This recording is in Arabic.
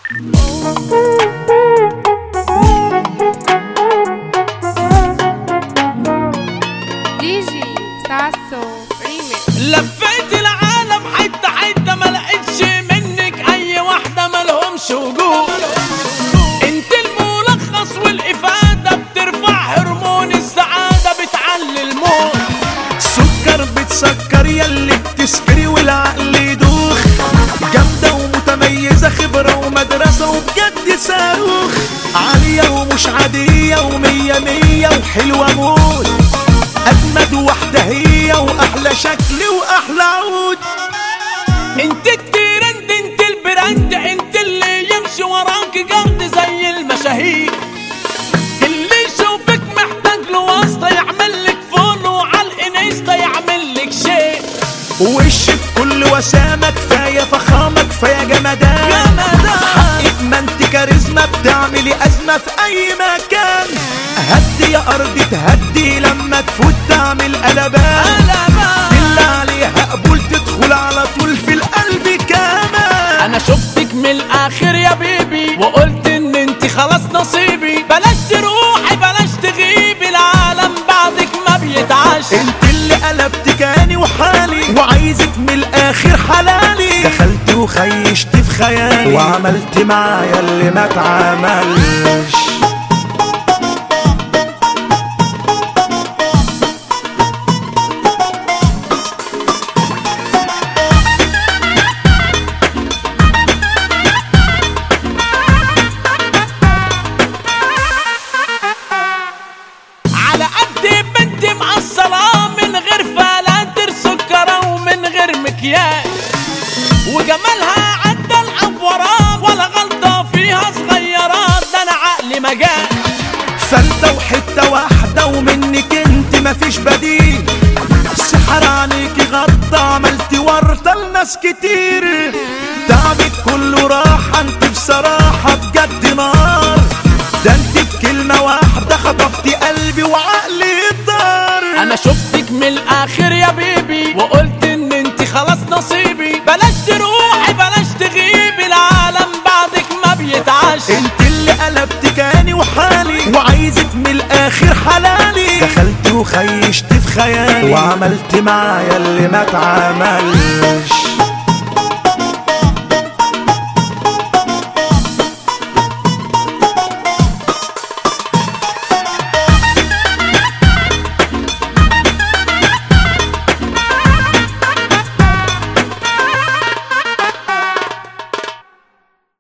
دي جي ساسو ريميكس. لفيت العالم حتة حتة ما لقيتش منك اي واحدة مالهمش وجود. انت الملخص والافادة بترفع هرمون السعادة بتعلي الموت. سكر بتسكر ياللي بتسكري والعقل يدوخ. جامدة ومتميزة خبرة ومدرسة وبجد صاروخ. عالية ومش عادية ومية مية وحلوة موت. أجمد واحدة هي وأحلى شكل وأحلى عود. انت الترند انت البراند انت اللي يمشي وراك جرد زي المشاهير. اللي يشوفك محتاج له واسطة يعمل لك فولو على الانستا يعمل لك شيء. وشك كل وسامة كفاية فخامة كفاية جمدان. حقك ما انت كاريزما بتعملي أزمة في أي مكان. هدي يا أرض تهدي لما تفوت تعمل قلبان. بالله عليها قبول تدخل على طول في القلب كمان. انا شفتك من الاخر يا بيبي وقلت ان انت خلاص نصيبي. بلاش تروحي بلاش تغيبي العالم بعدك ما بيتعاش. انت اللي قلبت كاني وحالي وعايزك من الاخر حلالي. دخلت وخيشت في خيالي وعملت معايا اللي ما اتعملش. على قد بنت مقصرة من غير فلاتر سكرة ومن غير مكياج. وجمالها عدى العفورات ولا غلطة فيها صغيرات. ده انا عقلي مجال فلتة وحتة واحدة ومنك انت مفيش بديل. سحر عليكي غطى عملتي ورطة لناس كتير. تعبك كله راحة انت بصراحة بجد نار. ده انت بكلمة واحدة خطفتي قلبي وعقلي الدار. انا شفتك من الاخر يا بيبي وقلت ان انت خلاص نصيبي. بلاش تروحي بلاش تغيبي العالم بعدك ما بيتعاش. انت اللي قلبت كاني وحالي وعايزك من الاخر حلالي. دخلت وخيشت في خيالي وعملت معايا اللي ما اتعملش.